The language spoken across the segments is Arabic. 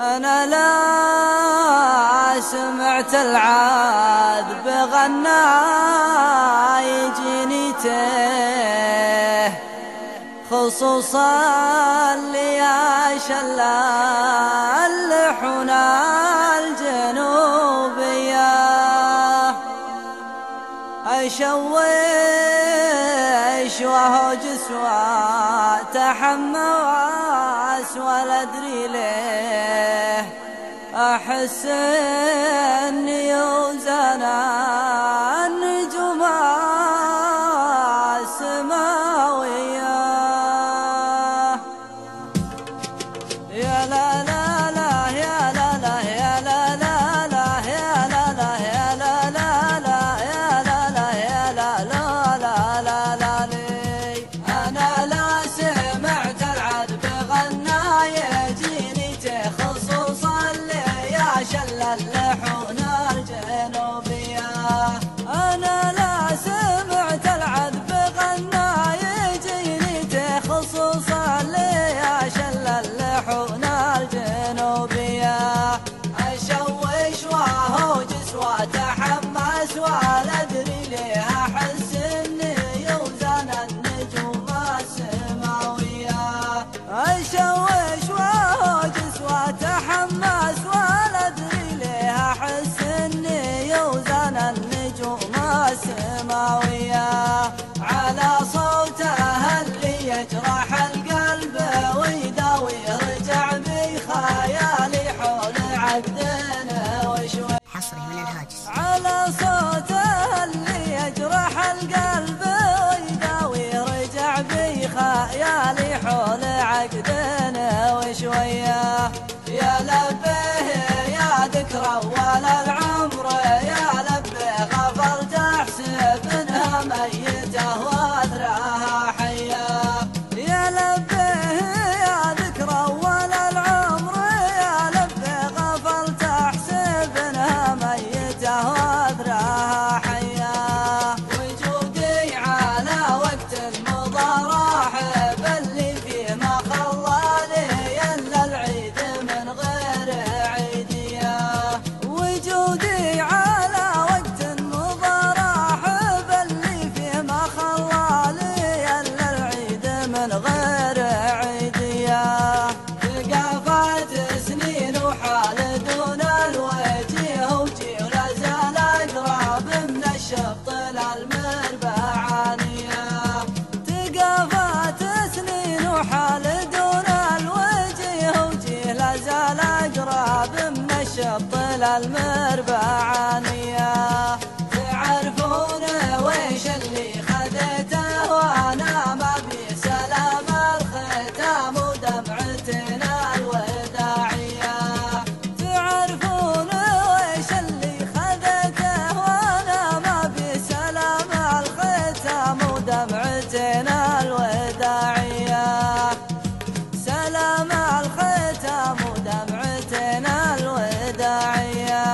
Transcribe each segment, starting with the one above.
أنا لا سمعت العذب غنى يجيني تيه، خصوصا لي شل اللحون الجنوبية، أشوش وهو جسوى تحمس ولا أدري ليه، أحس أني يوزن النجوم السماوية. يا لا لا لا يا لا لا يا لا لا لا يا لا لا يا لا لا لا يا لا لا يا لا لا لا لا لا لي. أنا لا سمعت العذب غنى يجيني خصوصا لي يا شل اللحون الجنوبية. أنا لا سمعت العذب غنى يجيني خصوصا لي يا شل اللحون الجنوبية، أشوش وهو جسوى تحمس ولا أدري ليه، أحس إني يوزن النجوم السماوية، أشوش وهو جسوى تحمس ولا أدري ليه، أحس إني يوزن النجوم السماوية، على صوته اللي يجرح القلب ويداوي رجع بخيالي حول عقدنا وشوي. حصري من الهاجس. على صوته اللي يجرح القلب ويداوي رجع بخيالي حول عقدنا وشوية. يا لبيه يا ذكرى ولا العمر، يا لبيه غفلت احسب انها ميته واثرها حيه. يا لبيه يا ذكرى ولا العمر، يا لبيه غفلت احسب انها ميته واثرها حيه. وجودي على وقت المضى راحب اللي فيه ما خلاني الا العيد من غير عيديه. وجودي على وقت المضى راحب اللي فيه ما خلاني الا العيد من غير عيديه. ثقافات سنين وحال دون الوجيه وجيه ولا زال اقرب من الشط للمربعانيه. ثقافات سنين وحال دون الوجيه وجيه لا زال اقرب من الشط للمربعانيه. تعرفون ويش اللي خذيته وانا ما بي سلام الختام ودمعتنا الوداعيه. تعرفون ويش اللي خذيته وانا ما بي سلام الختام ودمعتنا الوداعيه. سلام الختام ودمعتنا الوداعيه.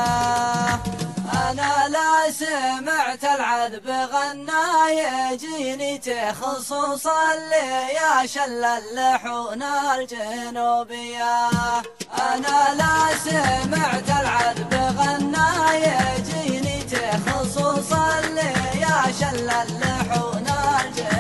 أنا لا سمعت العذب غنى يجيني خصوصا لي يا شل اللحون الجنوبية. أنا لا سمعت العذب غنى يجيني خصوصا لي يا شل اللحون الجنوبية.